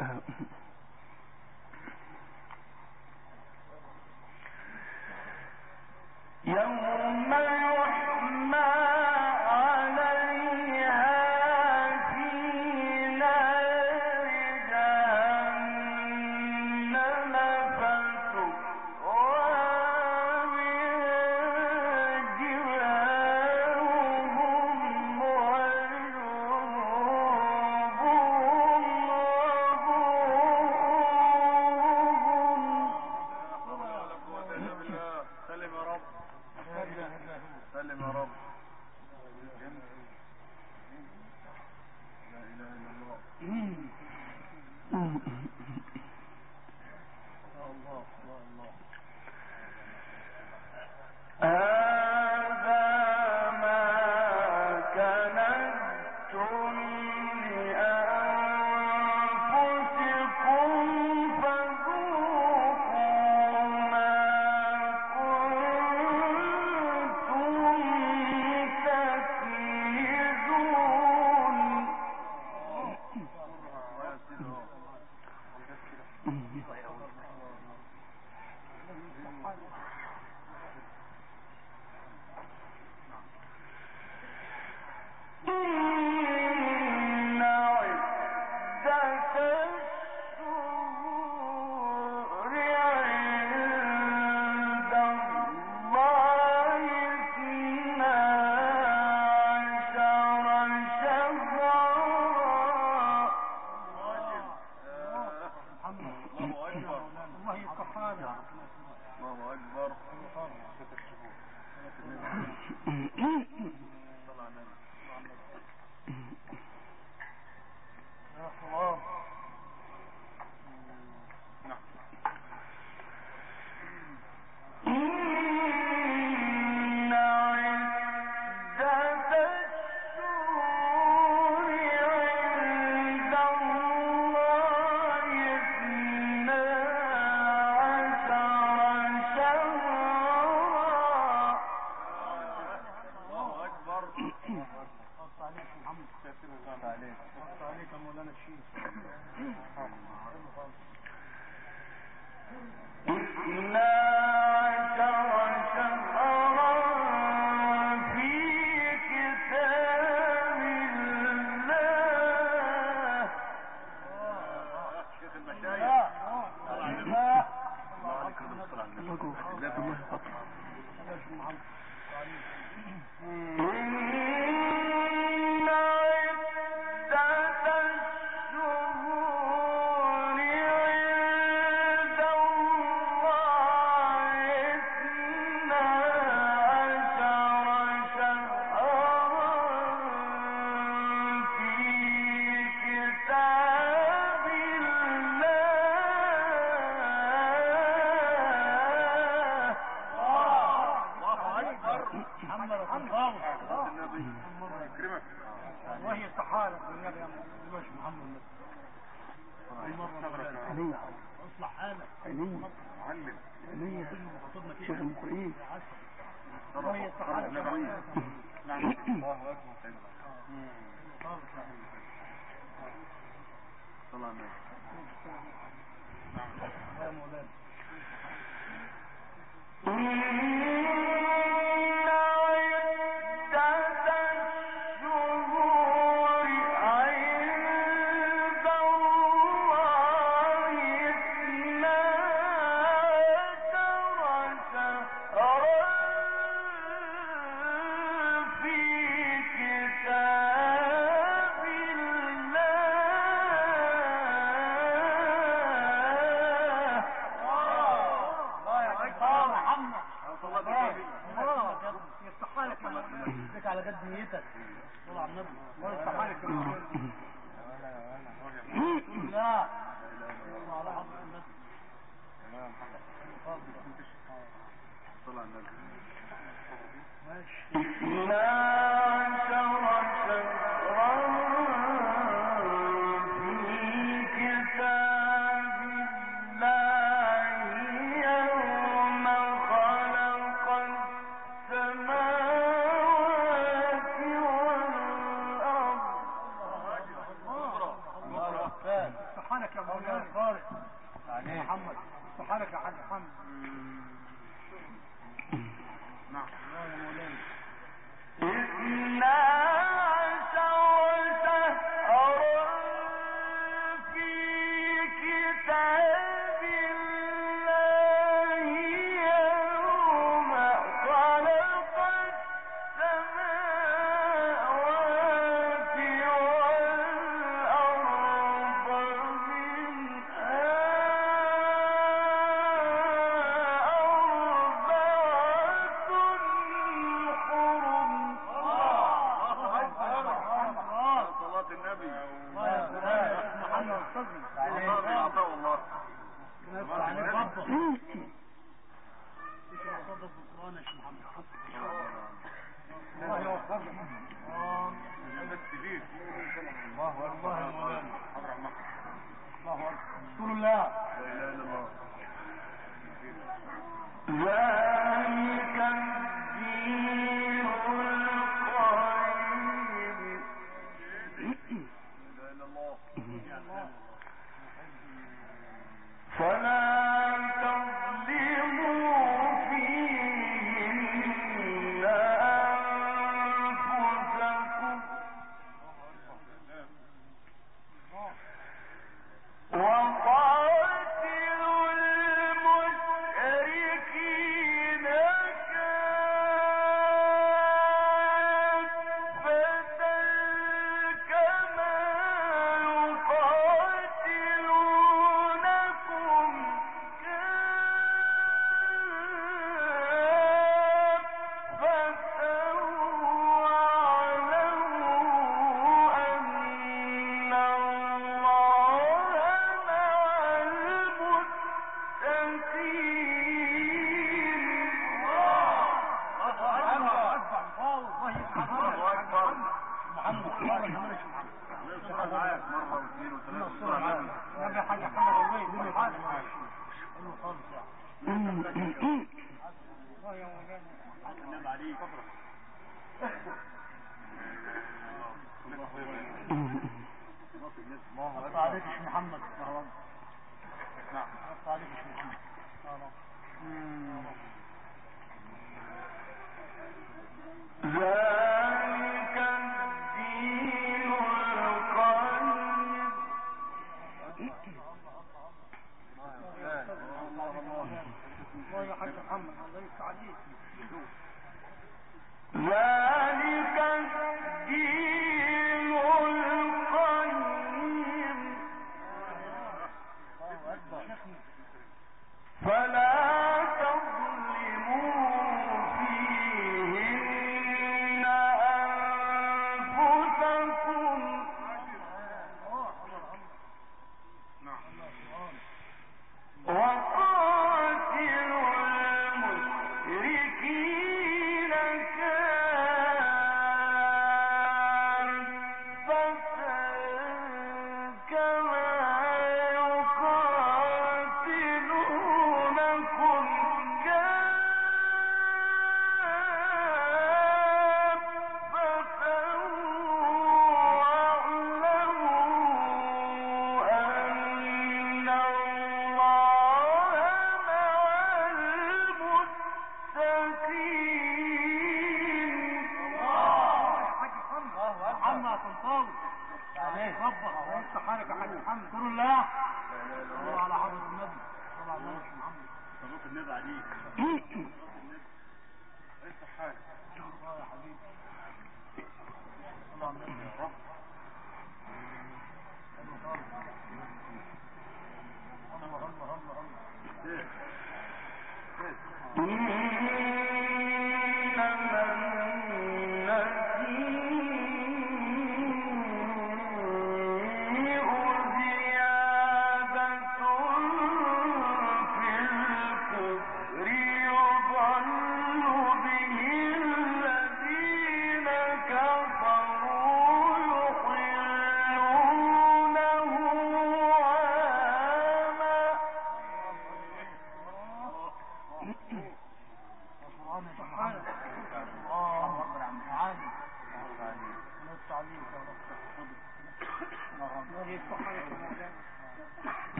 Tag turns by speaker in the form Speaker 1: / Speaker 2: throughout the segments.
Speaker 1: يوم يحمى عليها في نار جهنم فتكوى بها جباههم وجنوبهم.
Speaker 2: سلم يا رب، سلم يا رب. لا اله الا الله. الله الله.
Speaker 1: هذا ما كنتم لأنفسكم فذوقوا ما كنتم تكنزون. إن عدة الشهور عند الله 12 شهرا.
Speaker 2: الله اكبر، الله يقحانا، الله اكبر. يا الله.
Speaker 1: إن عدة الشهور عند الله 12 شهرا.
Speaker 2: الله اكبر. حط عليك محمد، حط عليك يا مولانا الشيخ.
Speaker 1: 12 شهرا في كتاب الله.
Speaker 2: شيخ المشايخ. الله عليك يا دكتور.
Speaker 1: إن عدة الشهور عند الله 12 شهرا في كتاب الله.
Speaker 2: النبي يكرمك. الله يصحالك والنبي يا محمد. اصلح حالك. علم شيخ المقرئين. الله يصحالك. نعم. الله اكبر. صلى الله عليه وسلم. يا مولانا. على قد نيتك. صل على النبي. الله يفتح عليك. لا على حضرة النبي. صل على النبي. ماشي. سبحانك يا مولانا. مولانا طارق محمد سبحانك يا حاج محمد.
Speaker 1: نعم
Speaker 2: يا مولانا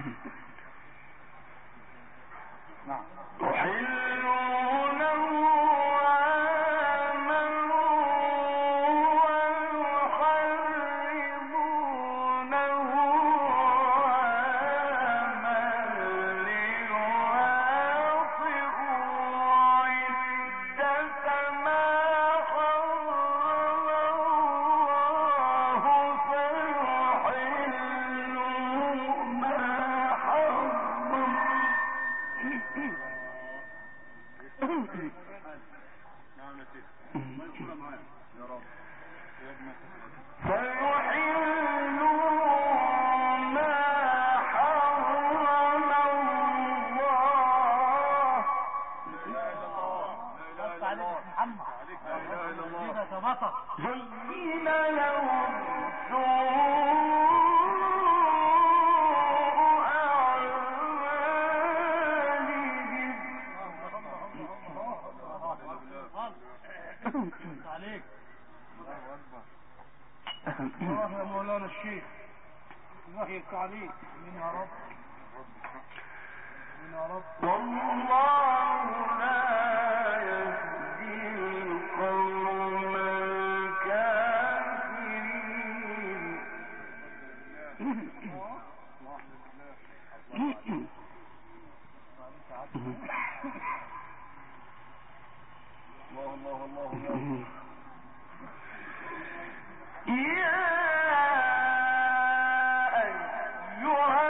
Speaker 2: نعم.
Speaker 1: تحلونه عاما ويحرمونه عاما ليواطئوا عدة ما حرم الله فيحلوا ما حرم
Speaker 2: نعم يا سيدي. ما يقول معايا يا رب يا ابن
Speaker 1: فيحلوا ما حرم الله.
Speaker 2: لا اله الا الله. لا اله الا الله.
Speaker 3: محمد
Speaker 2: لا اله الا الله.
Speaker 3: كده تبطل
Speaker 1: زين لهم سوء أعمالهم.
Speaker 3: عليك
Speaker 2: الله اكبر.
Speaker 3: الله يا مولانا الشيخ الله يفتح عليك مين يا رب مين يا رب
Speaker 1: والله لا يهدي القوم الكافرين.
Speaker 2: الله الله الله الله.
Speaker 1: يا أيها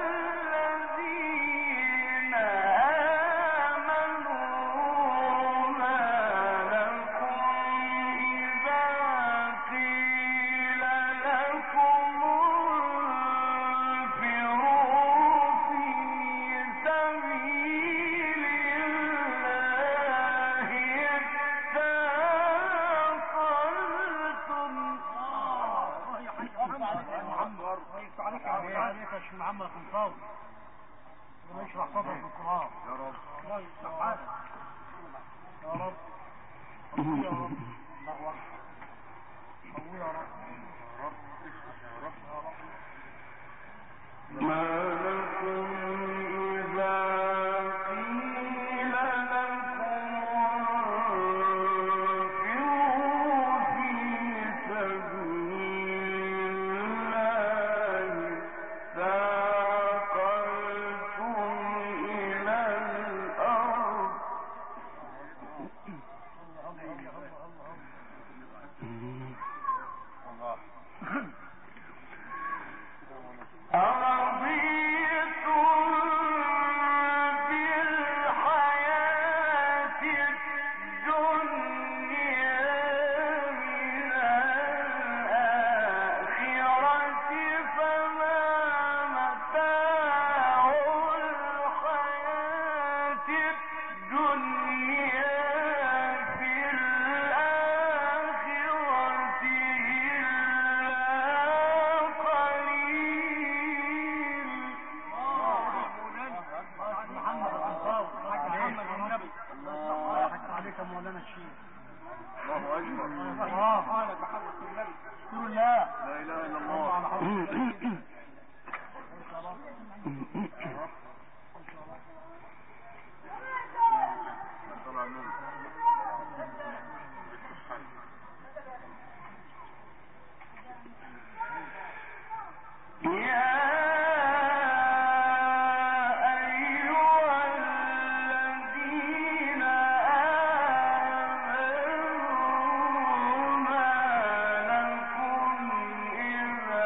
Speaker 1: الذين آمنوا ما لكم إذا قيل لكم انفروا في سبيل الله اثاقلتم.
Speaker 3: عليك يا شيخ محمد خنصاوي ربنا يشرح صدرك في القرآن
Speaker 2: يا رب.
Speaker 3: الله يفتح حالك يا رب قوي يا رب الله اكبر قوي يا رب
Speaker 2: رب اشفع يا رب.
Speaker 1: ما لكم إذا قيل لكم انفروا في سبيل الله ثاقلتم إلى الأرض.
Speaker 2: الله.
Speaker 1: أرضيتم بالحياة الدنيا من الآخرة فما متاع الحياة الدنيا في الآخرة إلا قليل.
Speaker 3: محمد خنصاوي محمد النبي الله يفتح عليك يا مولانا الشيخ
Speaker 2: الله اكبر.
Speaker 3: الله حالك بحضرة النبي اشكر الله
Speaker 2: لا اله الا الله.
Speaker 3: على حضرة النبي
Speaker 2: صلى على النبي.
Speaker 1: يا أيها الذين آمنوا ما لكم إذا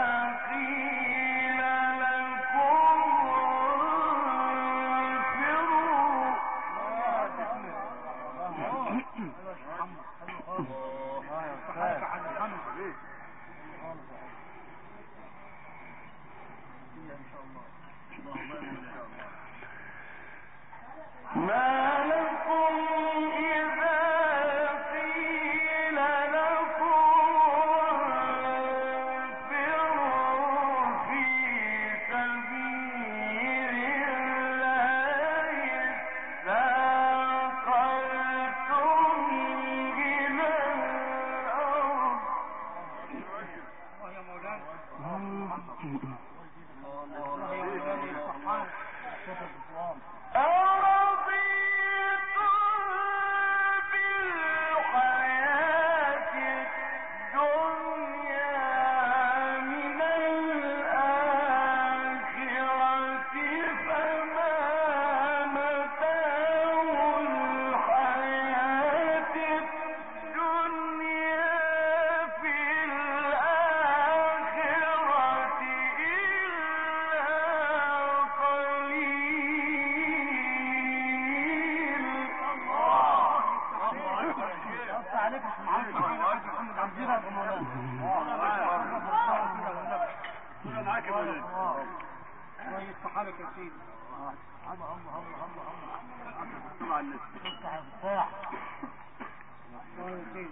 Speaker 1: قيل لكم ما لكم إذا قيل لكم انفروا في سبيل الله ثاقلتم إلى الأرض.
Speaker 3: يا مولانا
Speaker 2: الله الله
Speaker 3: حالك يا سيدي. هم
Speaker 2: طبعا الناس
Speaker 3: افتح الفتاح. يا سيدي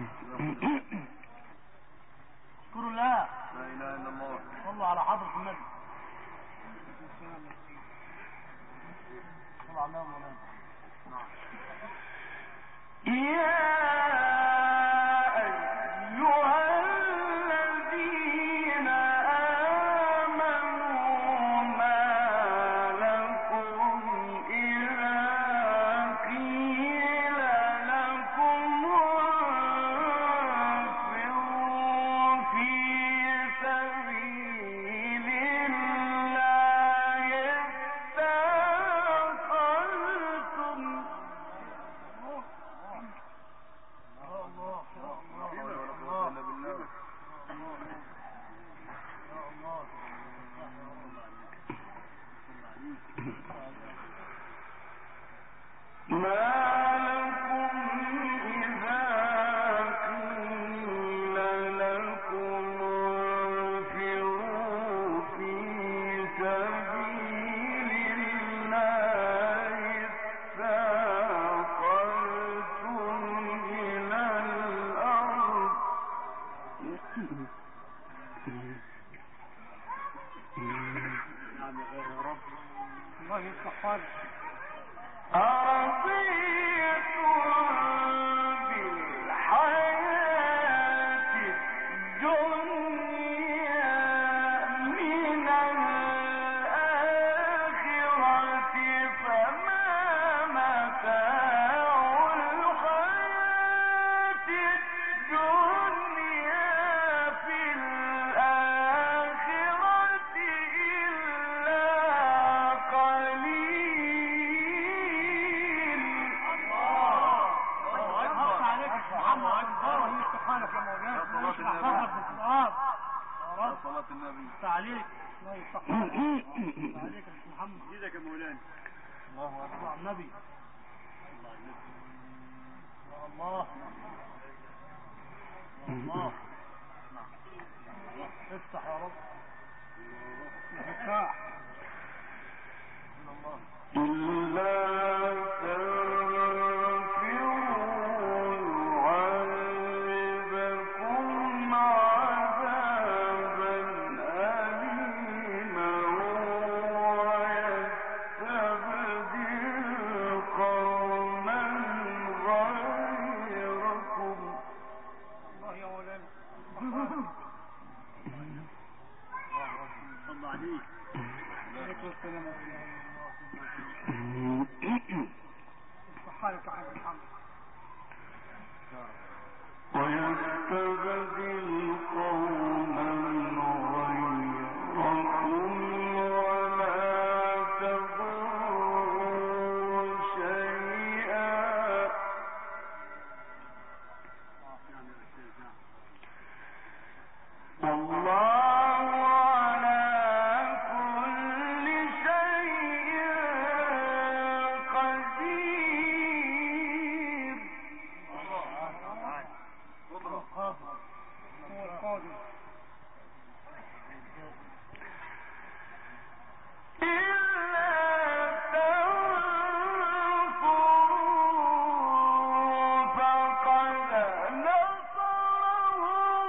Speaker 3: اذكروا الله.
Speaker 2: لا اله الا الله.
Speaker 3: صلوا على حضرة النبي. صلوا على النبي مولانا. الله يفتح حالك.
Speaker 1: أرضيت بالحياة الدنيا من الآخرة فما متاع الحياة الدنيا في الآخرة إلا قليل.
Speaker 2: صلاة النبي.
Speaker 3: تعليق. الله يفتح عليك يا محمد.
Speaker 2: ايدك يا مولانا.
Speaker 3: الله اكبر على النبي. الله الله افتح يا رب. افتح.
Speaker 1: إلا تنفروا يعذبكم عذابا أليما ويستبدل قوما غيركم.
Speaker 3: الله يا مولانا.
Speaker 2: صلى عليك.
Speaker 3: عليكم السلام ورحمة الله. افتح حالك يا حاج محمد.
Speaker 1: ويستبدل قوما غيركم ولا تضروا شيئا والله على كل شيء قدير.
Speaker 3: هو القادر.
Speaker 1: إلا تنصروا فقد نصره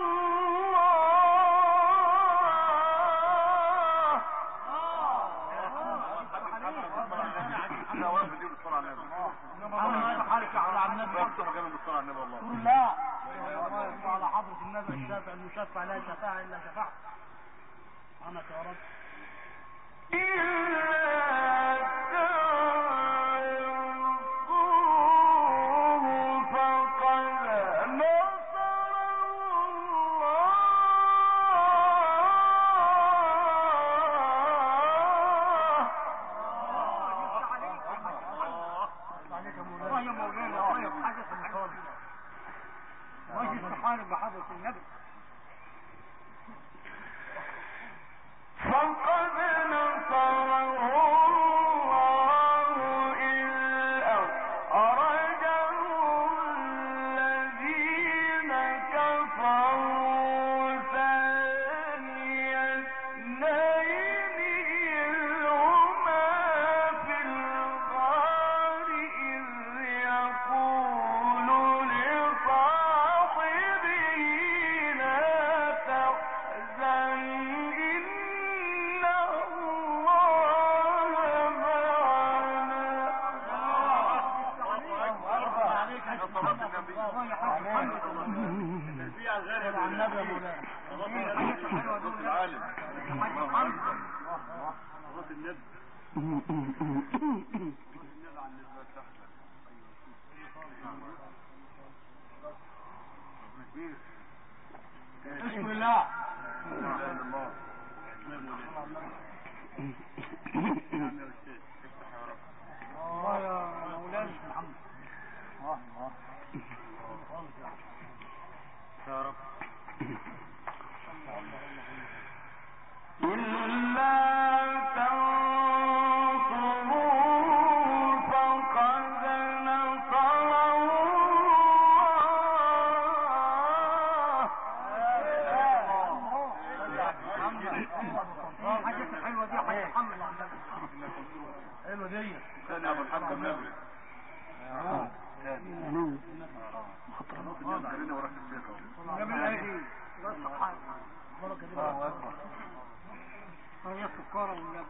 Speaker 2: لا واقف دي بالصلاة على النبي.
Speaker 3: حالك على النبي.
Speaker 2: افتح كمان بالصلاة على النبي والله.
Speaker 3: لا الله يرضى على حضرة النبي الشافع المشفع لا شفاعة إلا شفاعة. أنا يا رب.
Speaker 1: إلا تنصروه فقد نصره
Speaker 3: عليك يا مولانا. الله يا مولانا. الله يا حاجة الحالك. الله يفتح حالك بحضرة النبي.
Speaker 1: فقد نصره
Speaker 3: بسم الله. الله يا مولانا محمد. يا رب.
Speaker 1: إلا
Speaker 3: حلوة دي حاجة محمد. حلوة دي.
Speaker 2: ثاني أبو الحاج النبي. خلينا وراك الشيخ.
Speaker 3: النبي الأهلي. بركة دي. الله أكبر. هي السكارة والنبي.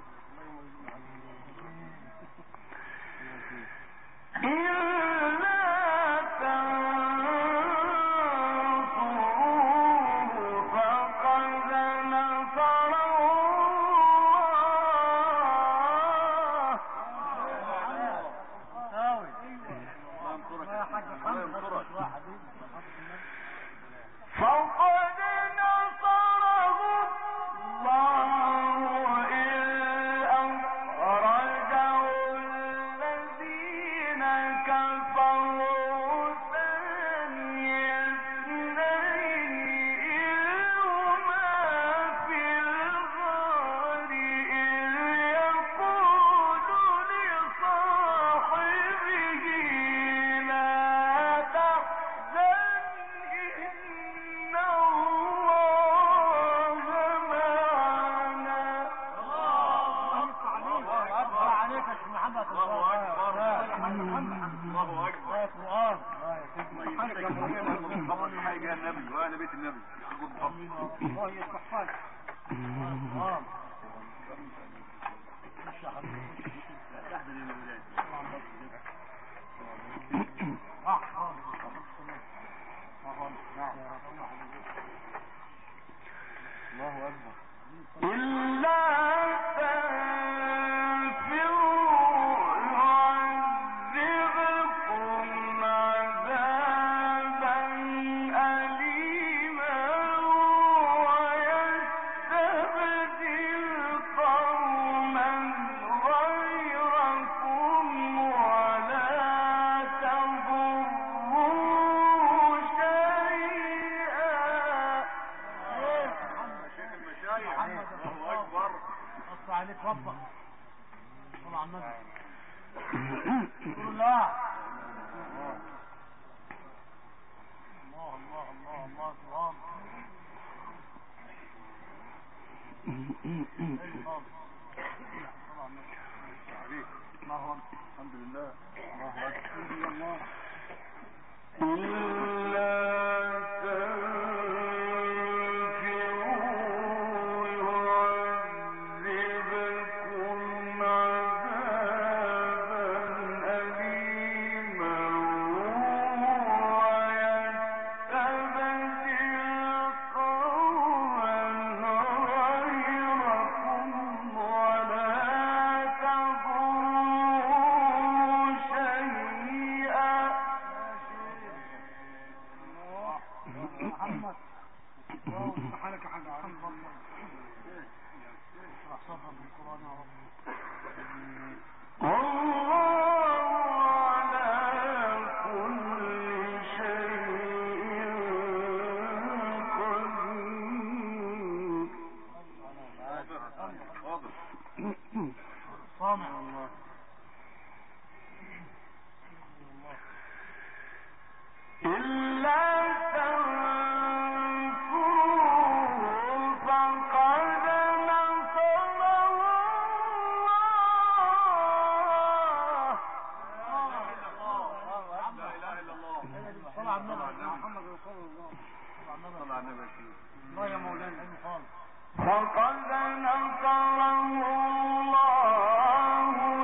Speaker 1: فقد نصره الله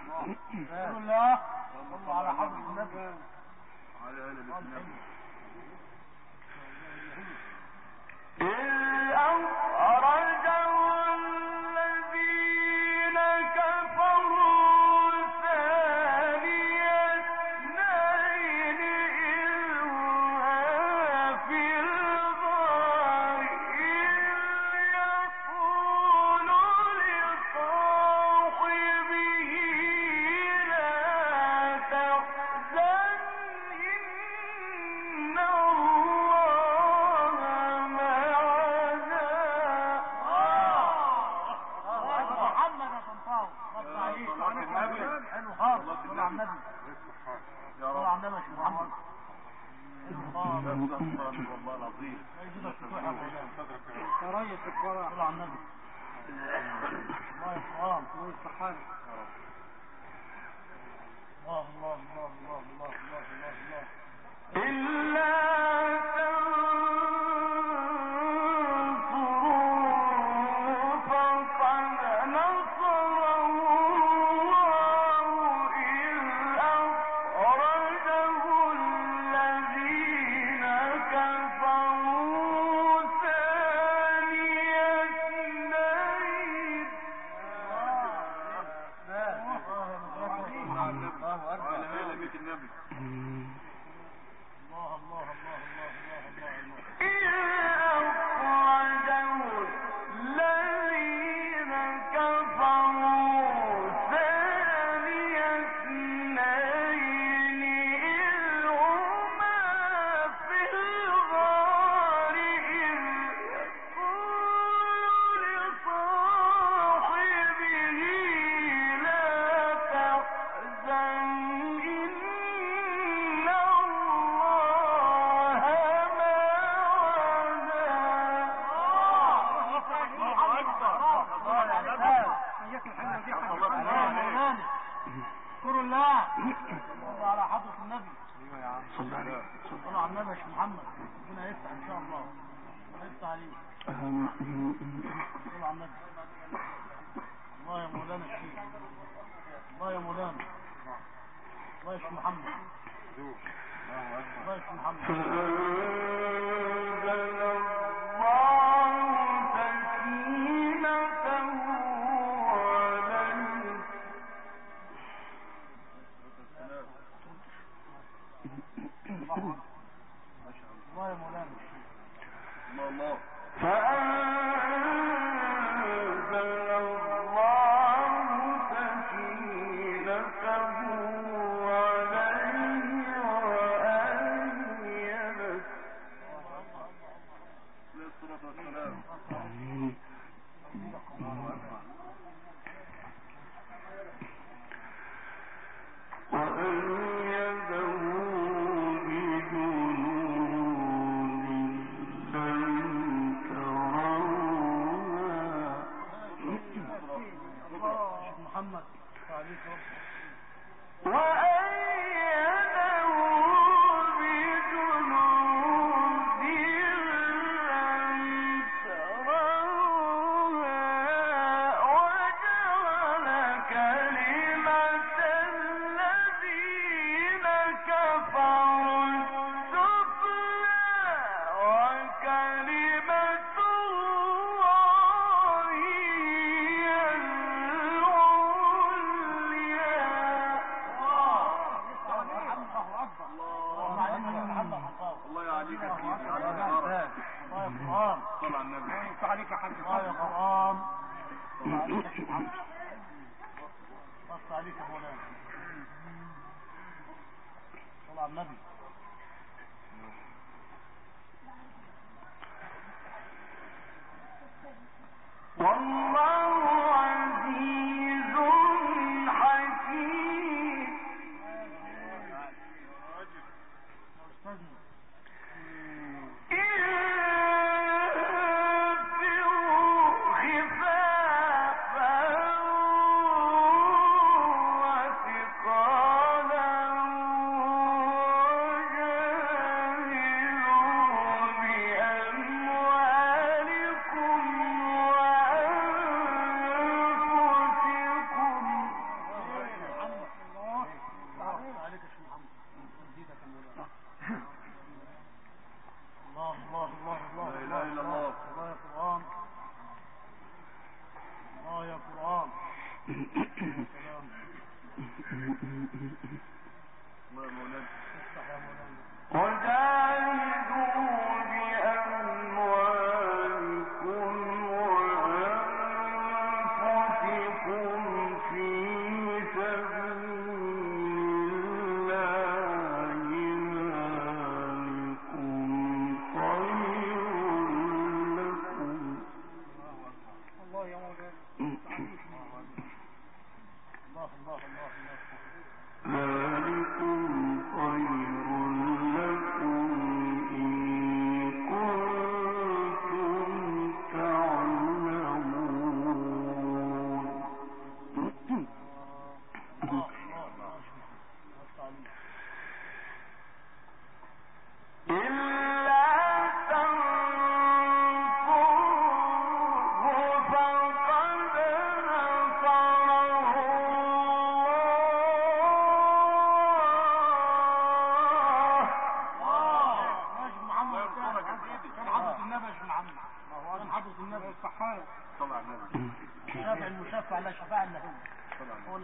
Speaker 3: بسم الله صلوا على حضرة النبي
Speaker 2: على آل بيت النبي. والله العظيم
Speaker 3: ريس القرى صلى على النبي الله يرحمه ويصححه الله الله الله الله الله الله الله إلا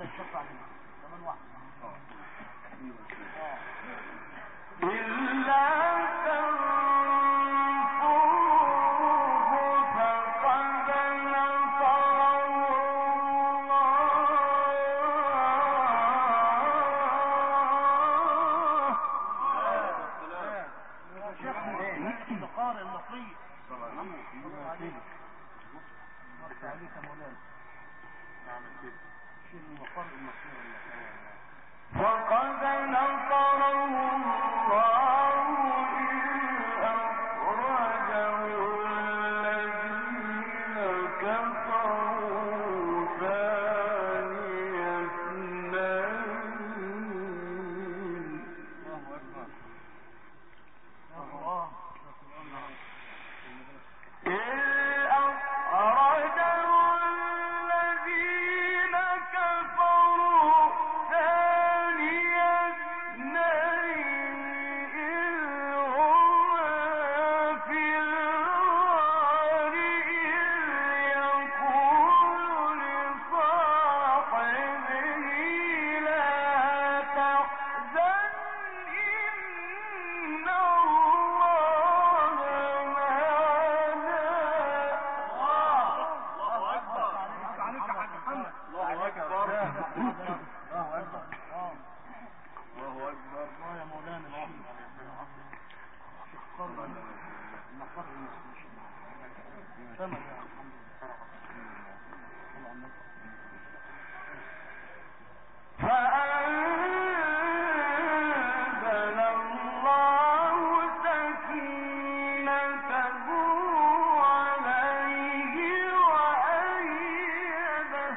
Speaker 3: يشفع لنا كمان واحد.
Speaker 1: إلا تنفوه فقد نصره
Speaker 3: الله. شيخنا قارئ النصية. نص عليك يا مولانا. شيل المقارئ النصية.
Speaker 1: فقد نصره الله إذ أخرجه الذين كفروا ثاني اثنين إذ أخرجه الذين كفروا ثاني اثنين إذ هما في الغار إذ يقول لصاحبه لا تحزن إن الله معنا.
Speaker 2: الله أكبر.
Speaker 3: عليك يا حاج محمد.
Speaker 2: الله أكبر.
Speaker 3: الله أكبر.
Speaker 2: الله أكبر.
Speaker 3: الله يا مولانا العظيم. شيخ قرن المقر المسلمين. سمع يا الحمد لله.
Speaker 1: فأنزل الله سكينته عليه وأيده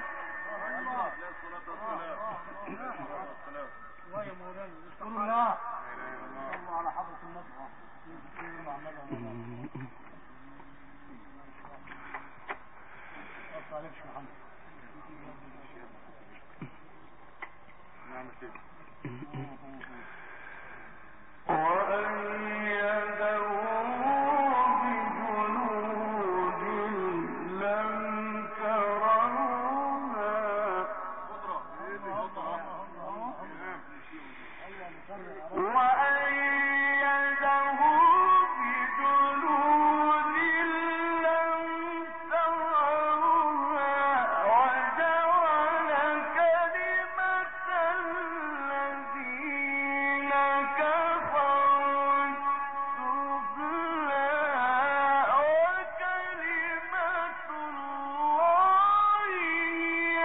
Speaker 3: الله يا مولانا. نشكر الله. الله على حضرة النبي. مع النبي. عليك شيخ محمد.
Speaker 2: نعم كده.
Speaker 1: وأيده بجنود لم تروها وأيده بجنود لم تروها وجعل كلمة الذين كفروا السفلى وكلمة الله هي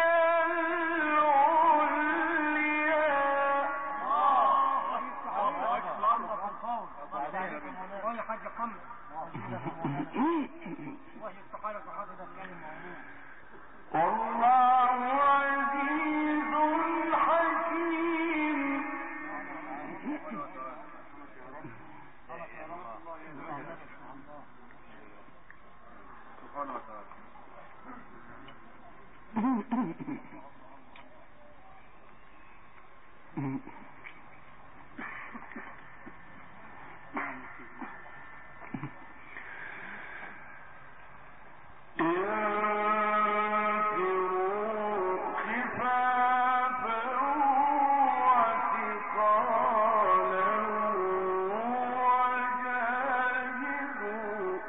Speaker 3: الله يا حاج محمد. وهي استقالة هذا الكلام
Speaker 1: والله عزيز حكيم.
Speaker 2: سبحانه وتعالى.
Speaker 1: انفروا خفافا وثقالا وجاهدوا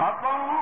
Speaker 1: عفا